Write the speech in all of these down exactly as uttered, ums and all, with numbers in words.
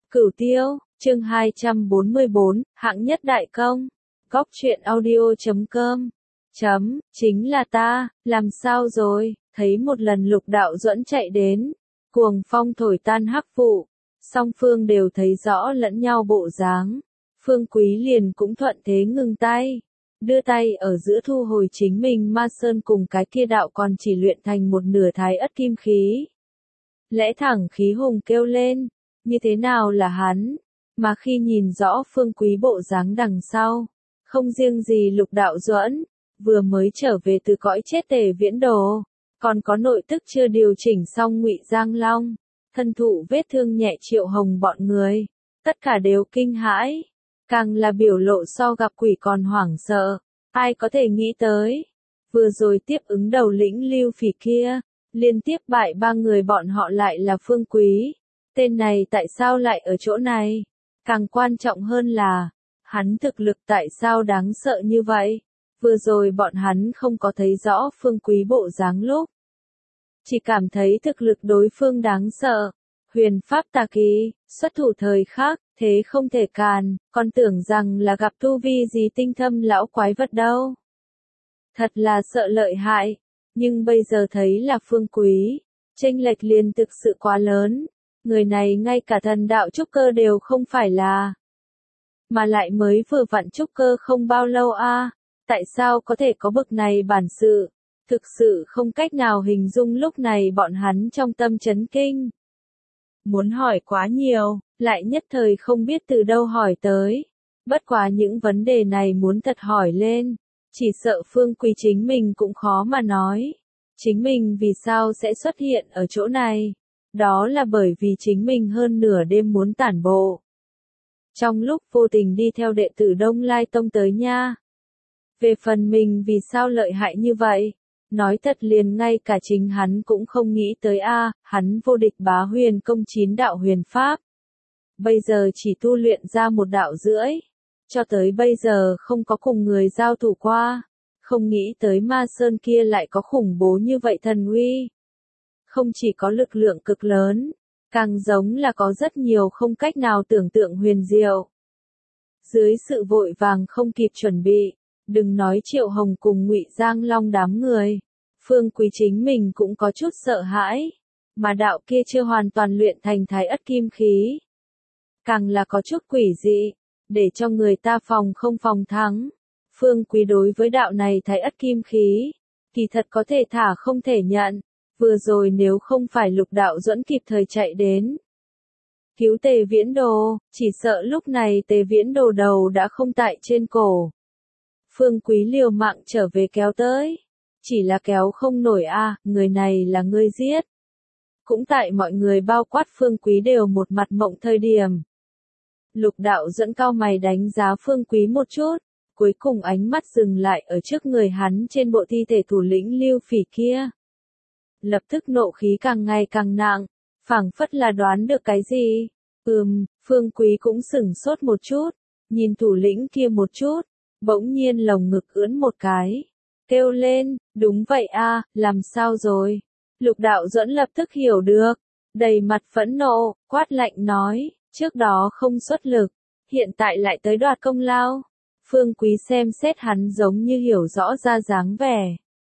Cửu Tiêu, chương hai trăm bốn mươi bốn, hạng nhất đại công. Góc truyện audio chấm com. Chấm, chính là ta, làm sao rồi, thấy một lần Lục Đạo Duẫn chạy đến. Cuồng phong thổi tan hắc vụ. Song phương đều thấy rõ lẫn nhau bộ dáng. Phương Quý liền cũng thuận thế ngừng tay. Đưa tay ở giữa thu hồi chính mình ma sơn cùng cái kia đạo còn chỉ luyện thành một nửa thái ất kim khí. Lẽ thẳng khí hùng kêu lên, như thế nào là hắn, mà khi nhìn rõ Phương Quý bộ dáng đằng sau, không riêng gì Lục Đạo Duẫn, vừa mới trở về từ cõi chết Tề Viễn Đồ, còn có nội tức chưa điều chỉnh xong Ngụy Giang Long, thân thụ vết thương nhẹ Triệu Hồng bọn người, tất cả đều kinh hãi, càng là biểu lộ so gặp quỷ còn hoảng sợ, ai có thể nghĩ tới, vừa rồi tiếp ứng đầu lĩnh Lưu Phỉ kia, liên tiếp bại ba người bọn họ lại là Phương Quý. Tên này tại sao lại ở chỗ này? Càng quan trọng hơn là, hắn thực lực tại sao đáng sợ như vậy? Vừa rồi bọn hắn không có thấy rõ Phương Quý bộ dáng lúc. Chỉ cảm thấy thực lực đối phương đáng sợ. Huyền Pháp Tà Kỳ, xuất thủ thời khắc, thế không thể càn, còn tưởng rằng là gặp tu vi gì tinh thâm lão quái vật đâu. Thật là sợ lợi hại, nhưng bây giờ thấy là Phương Quý, chênh lệch liền thực sự quá lớn. Người này ngay cả thần đạo trúc cơ đều không phải là. Mà lại mới vừa vặn trúc cơ không bao lâu a, à, tại sao có thể có bực này bản sự? Thực sự không cách nào hình dung lúc này bọn hắn trong tâm chấn kinh. Muốn hỏi quá nhiều, lại nhất thời không biết từ đâu hỏi tới. Bất quá những vấn đề này muốn thật hỏi lên, chỉ sợ Phương Quý chính mình cũng khó mà nói. Chính mình vì sao sẽ xuất hiện ở chỗ này? Đó là bởi vì chính mình hơn nửa đêm muốn tản bộ. Trong lúc vô tình đi theo đệ tử Đông Lai Tông tới nha. Về phần mình vì sao lợi hại như vậy? Nói thật liền ngay cả chính hắn cũng không nghĩ tới a, à, hắn vô địch bá huyền công chín đạo huyền pháp. Bây giờ chỉ tu luyện ra một đạo rưỡi. Cho tới bây giờ không có cùng người giao thủ qua. Không nghĩ tới ma sơn kia lại có khủng bố như vậy thần uy. Không chỉ có lực lượng cực lớn, càng giống là có rất nhiều không cách nào tưởng tượng huyền diệu. Dưới sự vội vàng không kịp chuẩn bị, đừng nói Triệu Hồng cùng Ngụy Giang Long đám người, Phương Quý chính mình cũng có chút sợ hãi, mà đạo kia chưa hoàn toàn luyện thành thái ất kim khí. Càng là có chút quỷ dị, để cho người ta phòng không phòng thắng. Phương Quý đối với đạo này thái ất kim khí, kỳ thật có thể thả không thể nhận. Vừa rồi nếu không phải Lục Đạo Duẫn kịp thời chạy đến cứu Tề Viễn Đồ, chỉ sợ lúc này Tề Viễn Đồ đầu đã không tại trên cổ. Phương Quý liều mạng trở về kéo tới, chỉ là kéo không nổi a, à, người này là ngươi giết. Cũng tại mọi người bao quát Phương Quý đều một mặt mộng thời điểm. Lục Đạo Duẫn cao mày đánh giá Phương Quý một chút, cuối cùng ánh mắt dừng lại ở trước người hắn trên bộ thi thể thủ lĩnh Lưu Phỉ kia. Lập tức nộ khí càng ngày càng nặng, phảng phất là đoán được cái gì. Ừm, Phương Quý cũng sửng sốt một chút, nhìn thủ lĩnh kia một chút, bỗng nhiên lồng ngực ưỡn một cái, kêu lên, đúng vậy a, à, làm sao rồi? Lục Đạo Duẫn lập tức hiểu được, đầy mặt phẫn nộ, quát lạnh nói, trước đó không xuất lực, hiện tại lại tới đoạt công lao. Phương Quý xem xét hắn giống như hiểu rõ ra dáng vẻ.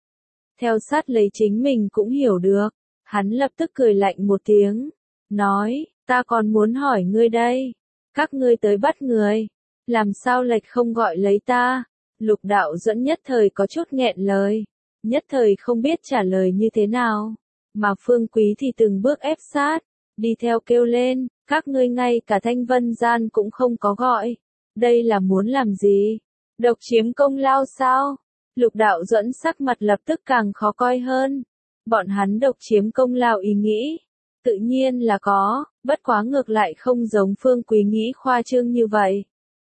Theo sát lấy chính mình cũng hiểu được, hắn lập tức cười lạnh một tiếng, nói, ta còn muốn hỏi ngươi đây, các ngươi tới bắt người, làm sao lệch không gọi lấy ta? Lục Đạo Duẫn nhất thời có chút nghẹn lời, nhất thời không biết trả lời như thế nào, mà Phương Quý thì từng bước ép sát, đi theo kêu lên, các ngươi ngay cả Thanh Vân Gian cũng không có gọi, đây là muốn làm gì? Độc chiếm công lao sao? Lục Đạo Duẫn sắc mặt lập tức càng khó coi hơn. Bọn hắn độc chiếm công lao ý nghĩ, tự nhiên là có, bất quá ngược lại không giống Phương Quý nghĩ khoa trương như vậy.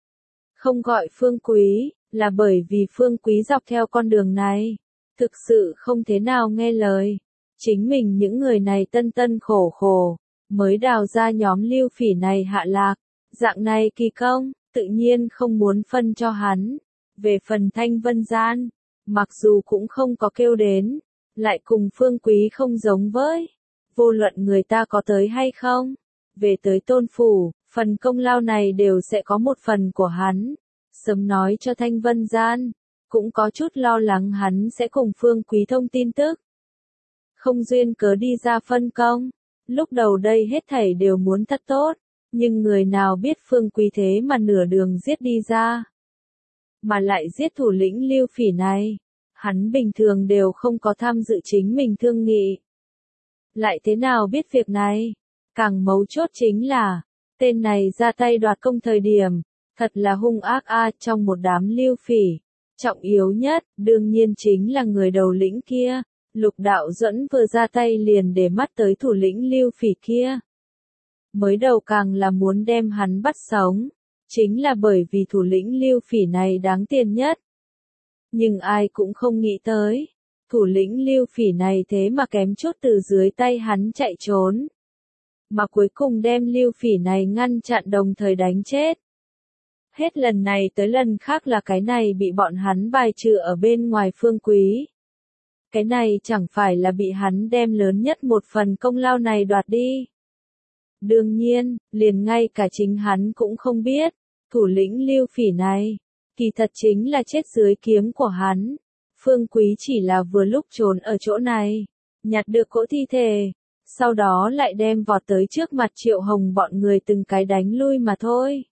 Không gọi Phương Quý, là bởi vì Phương Quý dọc theo con đường này, thực sự không thế nào nghe lời. Chính mình những người này tân tân khổ khổ, mới đào ra nhóm Lưu Phỉ này hạ lạc, dạng này kỳ công, tự nhiên không muốn phân cho hắn. Về phần Thanh Vân Gian, mặc dù cũng không có kêu đến, lại cùng Phương Quý không giống với. Vô luận người ta có tới hay không, về tới Tôn Phủ, Phần công lao này đều sẽ có một phần của hắn. Sớm nói cho Thanh Vân Gian, cũng có chút lo lắng hắn sẽ cùng Phương Quý thông tin tức. Không duyên cớ đi ra phân công. Lúc đầu đây hết thảy đều muốn thật tốt, nhưng người nào biết Phương Quý thế mà nửa đường giết đi ra. Mà lại giết thủ lĩnh Lưu Phỉ này. Hắn bình thường đều không có tham dự chính mình thương nghị. Lại thế nào biết việc này? Càng mấu chốt chính là, tên này ra tay đoạt công thời điểm, thật là hung ác a trong một đám Lưu Phỉ. Trọng yếu nhất, đương nhiên chính là người đầu lĩnh kia. Lục Đạo Duẫn vừa ra tay liền để mắt tới thủ lĩnh Lưu Phỉ kia. Mới đầu càng là muốn đem hắn bắt sống. Chính là bởi vì thủ lĩnh Lưu Phỉ này đáng tiền nhất. Nhưng ai cũng không nghĩ tới. Thủ lĩnh Lưu Phỉ này thế mà kém chút từ dưới tay hắn chạy trốn. Mà cuối cùng đem Lưu Phỉ này ngăn chặn đồng thời đánh chết. Hết lần này tới lần khác là cái này bị bọn hắn bài trừ ở bên ngoài Phương Quý. Cái này chẳng phải là bị hắn đem lớn nhất một phần công lao này đoạt đi. Đương nhiên, liền ngay cả chính hắn cũng không biết, thủ lĩnh Lưu Phỉ này, kỳ thật chính là chết dưới kiếm của hắn. Phương Quý chỉ là vừa lúc trốn ở chỗ này, nhặt được cỗ thi thể, sau đó lại đem vọt tới trước mặt Triệu Hồng bọn người từng cái đánh lui mà thôi.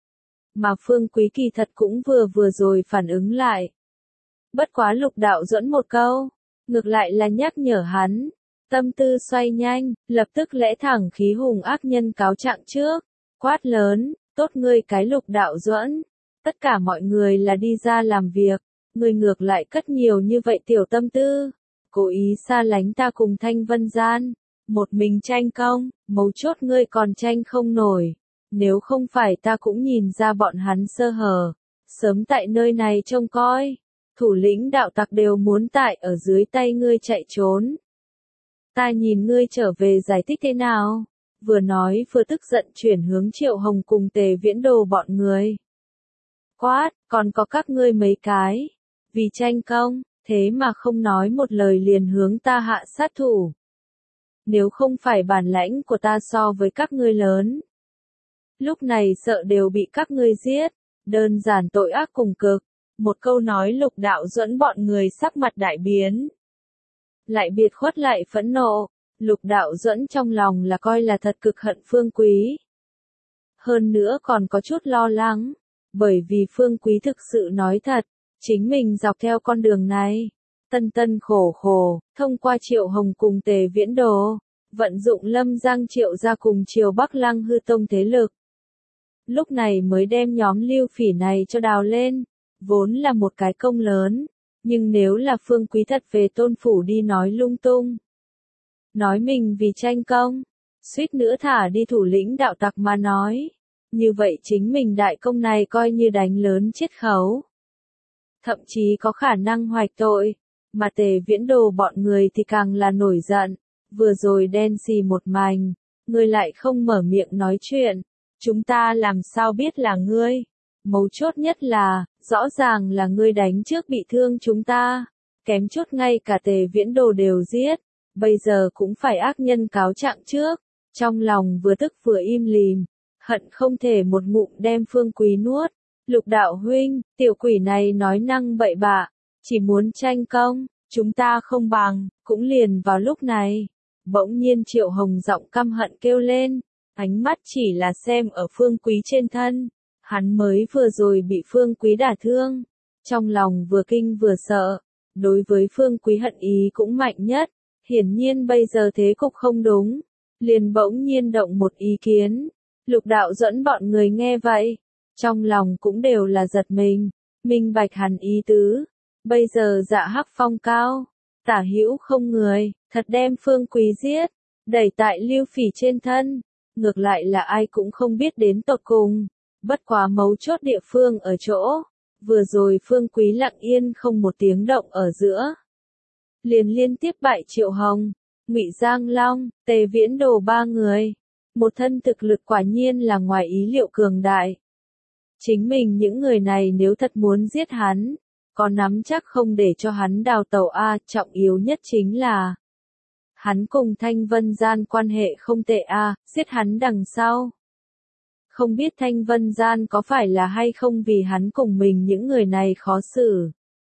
Mà Phương Quý kỳ thật cũng vừa vừa rồi phản ứng lại. Bất quá Lục Đạo Duẫn một câu, ngược lại là nhắc nhở hắn. Tâm tư xoay nhanh, lập tức lẽ thẳng khí hùng ác nhân cáo trạng trước. Quát lớn, tốt ngươi cái Lục Đạo Duẫn. Tất cả mọi người là đi ra làm việc. Ngươi ngược lại cất nhiều như vậy tiểu tâm tư. Cố ý xa lánh ta cùng Thanh Vân Gian. Một mình tranh công, mấu chốt ngươi còn tranh không nổi. Nếu không phải ta cũng nhìn ra bọn hắn sơ hở. Sớm tại nơi này trông coi. Thủ lĩnh đạo tặc đều muốn tại ở dưới tay ngươi chạy trốn. Ta nhìn ngươi trở về giải thích thế nào? Vừa nói vừa tức giận chuyển hướng Triệu Hồng cùng Tề Viễn Đồ bọn người. Quát, còn có các ngươi mấy cái. Vì tranh công, thế mà không nói một lời liền hướng ta hạ sát thủ. Nếu không phải bản lãnh của ta so với các ngươi lớn. Lúc này sợ đều bị các ngươi giết. Đơn giản tội ác cùng cực. Một câu nói Lục Đạo Duẫn bọn người sắc mặt đại biến. Lại biệt khuất lại phẫn nộ, Lục Đạo Duẫn trong lòng là coi là thật cực hận Phương Quý. Hơn nữa còn có chút lo lắng, bởi vì Phương Quý thực sự nói thật, chính mình dọc theo con đường này, tân tân khổ khổ, thông qua Triệu Hồng cùng Tề Viễn Đồ, vận dụng Lâm Giang Triệu ra cùng Triều Bắc Lăng Hư Tông thế lực. Lúc này mới đem nhóm Lưu Phỉ này cho đào lên, vốn là một cái công lớn. Nhưng nếu là Phương Quý thật về Tôn Phủ đi nói lung tung. Nói mình vì tranh công, suýt nữa thả đi thủ lĩnh đạo tặc mà nói. Như vậy chính mình đại công này coi như đánh lớn chết khấu. Thậm chí có khả năng hoạch tội, mà Tề Viễn Đồ bọn người thì càng là nổi giận. Vừa rồi đen xì một mảnh, ngươi lại không mở miệng nói chuyện. Chúng ta làm sao biết là ngươi? Mấu chốt nhất là, rõ ràng là ngươi đánh trước bị thương chúng ta, kém chút ngay cả Tề Viễn Đồ đều giết, bây giờ cũng phải ác nhân cáo trạng trước, trong lòng vừa tức vừa im lìm, hận không thể một ngụm đem Phương Quý nuốt. Lục Đạo huynh, tiểu quỷ này nói năng bậy bạ, chỉ muốn tranh công, chúng ta không bằng, cũng liền vào lúc này. Bỗng nhiên Triệu Hồng giọng căm hận kêu lên, ánh mắt chỉ là xem ở Phương Quý trên thân. Hắn mới vừa rồi bị Phương Quý đả thương, trong lòng vừa kinh vừa sợ, đối với Phương Quý hận ý cũng mạnh nhất, hiển nhiên bây giờ thế cục không đúng, liền bỗng nhiên động một ý kiến. Lục Đạo Duẫn bọn người nghe vậy, trong lòng cũng đều là giật mình, minh bạch hắn ý tứ, bây giờ Dạ Hắc phong cao, tả hữu không người, thật đem Phương Quý giết, đẩy tại Lưu Phỉ trên thân, ngược lại là ai cũng không biết đến tột cùng. Bất quá mấu chốt địa phương ở chỗ, vừa rồi Phương Quý lặng yên không một tiếng động ở giữa. Liền liên tiếp bại Triệu Hồng, Ngụy Giang Long, Tề Viễn Đồ ba người. Một thân thực lực quả nhiên là ngoài ý liệu cường đại. Chính mình những người này nếu thật muốn giết hắn, có nắm chắc không để cho hắn đào tẩu a, trọng yếu nhất chính là hắn cùng Thanh Vân Gian quan hệ không tệ a, giết hắn đằng sau. Không biết Thanh Vân Gian có phải là hay không vì hắn cùng mình những người này khó xử.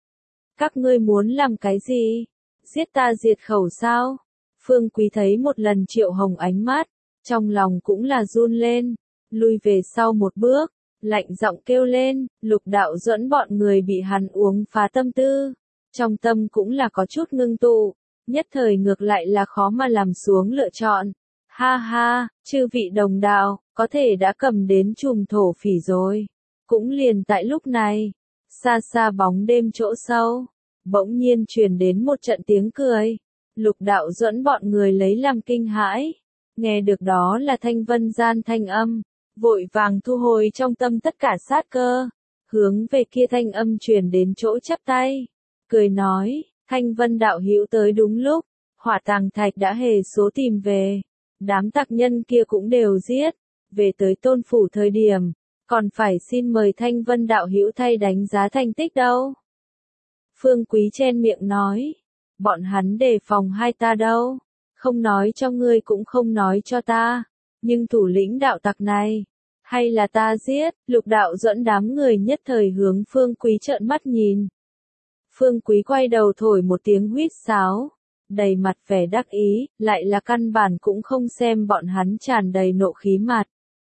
Các ngươi muốn làm cái gì? Giết ta diệt khẩu sao? Phương Quý thấy một lần Triệu Hồng ánh mắt, trong lòng cũng là run lên, lui về sau một bước, lạnh giọng kêu lên, Lục Đạo Duẫn bọn người bị hắn uống phá tâm tư, trong tâm cũng là có chút ngưng tụ, nhất thời ngược lại là khó mà làm xuống lựa chọn. Ha ha, chư vị đồng đạo, có thể đã cầm đến chùm thổ phỉ rồi. Cũng liền tại lúc này, xa xa bóng đêm chỗ sâu, bỗng nhiên truyền đến một trận tiếng cười. Lục Đạo Duẫn bọn người lấy làm kinh hãi, nghe được đó là Thanh Vân Gian thanh âm, vội vàng thu hồi trong tâm tất cả sát cơ, hướng về kia thanh âm truyền đến chỗ chắp tay, cười nói, Thanh Vân đạo hữu tới đúng lúc, Hỏa Tàng Thạch đã hề số tìm về, đám tặc nhân kia cũng đều giết, về tới Tôn phủ thời điểm, còn phải xin mời Thanh Vân đạo hữu thay đánh giá thành tích đâu. Phương Quý chen miệng nói, bọn hắn đề phòng hai ta đâu, không nói cho ngươi cũng không nói cho ta, nhưng thủ lĩnh đạo tặc này, hay là ta giết? Lục Đạo Duẫn đám người nhất thời hướng Phương Quý trợn mắt nhìn. Phương Quý quay đầu thổi một tiếng huýt sáo, đầy mặt vẻ đắc ý, lại là căn bản cũng không xem bọn hắn tràn đầy nộ khí mặt.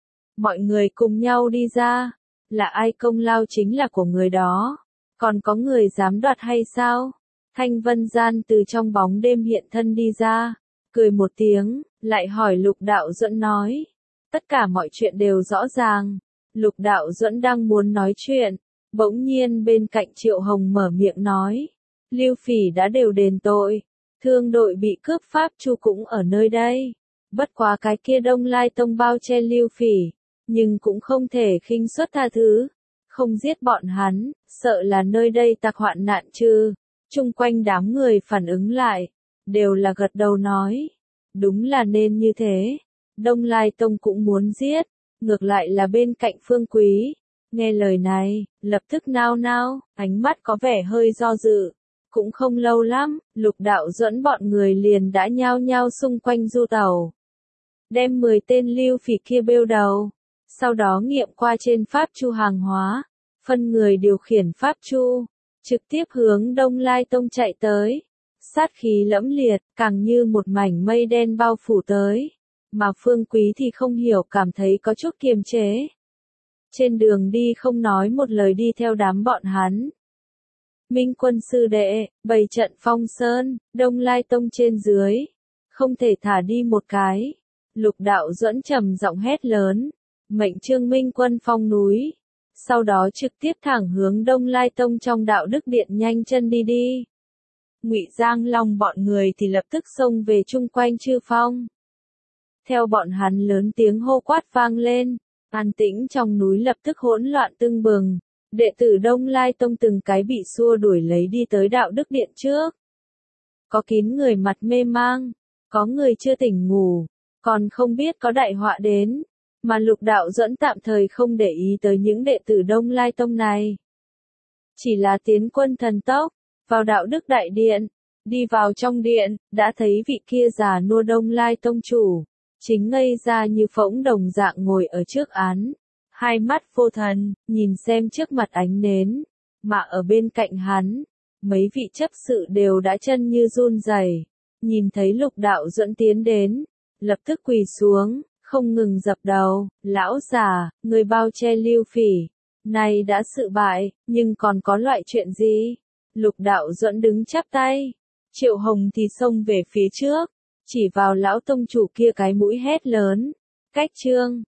Mọi người cùng nhau đi ra, là ai công lao chính là của người đó, còn có người dám đoạt hay sao? Thanh Vân Gian từ trong bóng đêm hiện thân đi ra, cười một tiếng, lại hỏi Lục Đạo Duẫn nói, tất cả mọi chuyện đều rõ ràng. Lục Đạo Duẫn đang muốn nói chuyện, bỗng nhiên bên cạnh Triệu Hồng mở miệng nói, Lưu Phỉ đã đều đền tội, thương đội bị cướp pháp chu cũng ở nơi đây, bất quá cái kia Đông Lai Tông bao che Lưu Phỉ, nhưng cũng không thể khinh suất tha thứ, không giết bọn hắn, sợ là nơi đây tặc hoạn nạn chứ. Chung quanh đám người phản ứng lại, đều là gật đầu nói, đúng là nên như thế, Đông Lai Tông cũng muốn giết, ngược lại là bên cạnh Phương Quý, nghe lời này, lập tức nao nao, ánh mắt có vẻ hơi do dự, cũng không lâu lắm, Lục Đạo Duẫn bọn người liền đã nhao nhao xung quanh du tàu, đem mười tên Lưu Phỉ kia bêu đầu, sau đó nghiệm qua trên pháp chu hàng hóa, phân người điều khiển pháp chu, trực tiếp hướng Đông Lai Tông chạy tới, sát khí lẫm liệt, càng như một mảnh mây đen bao phủ tới, mà Phương Quý thì không hiểu cảm thấy có chút kiềm chế. Trên đường đi không nói một lời đi theo đám bọn hắn. Minh Quân sư đệ, bày trận phong sơn, Đông Lai Tông trên dưới, không thể thả đi một cái. Lục Đạo Duẫn trầm giọng hét lớn, mệnh Trương Minh Quân phong núi. Sau đó trực tiếp thẳng hướng Đông Lai Tông trong đạo đức điện nhanh chân đi đi. Ngụy Giang Long bọn người thì lập tức xông về chung quanh chư phong. Theo bọn hắn lớn tiếng hô quát vang lên, an tĩnh trong núi lập tức hỗn loạn tưng bừng. Đệ tử Đông Lai Tông từng cái bị xua đuổi lấy đi tới đạo đức điện trước. Có kín người mặt mê mang, có người chưa tỉnh ngủ, còn không biết có đại họa đến. Mà Lục Đạo Duẫn tạm thời không để ý tới những đệ tử Đông Lai Tông này. Chỉ là tiến quân thần tốc, vào đạo đức đại điện, đi vào trong điện, đã thấy vị kia già nua Đông Lai Tông chủ, chính ngây ra như phỗng đồng dạng ngồi ở trước án, hai mắt vô thần, nhìn xem trước mặt ánh nến, mà ở bên cạnh hắn, mấy vị chấp sự đều đã chân như run rẩy, nhìn thấy Lục Đạo Duẫn tiến đến, lập tức quỳ xuống. Không ngừng dập đầu, lão già, người bao che Lưu Phỉ, này đã sự bại, nhưng còn có loại chuyện gì? Lục Đạo Duẫn đứng chắp tay, Triệu Hồng thì xông về phía trước, chỉ vào lão tông chủ kia cái mũi hét lớn, cách trương,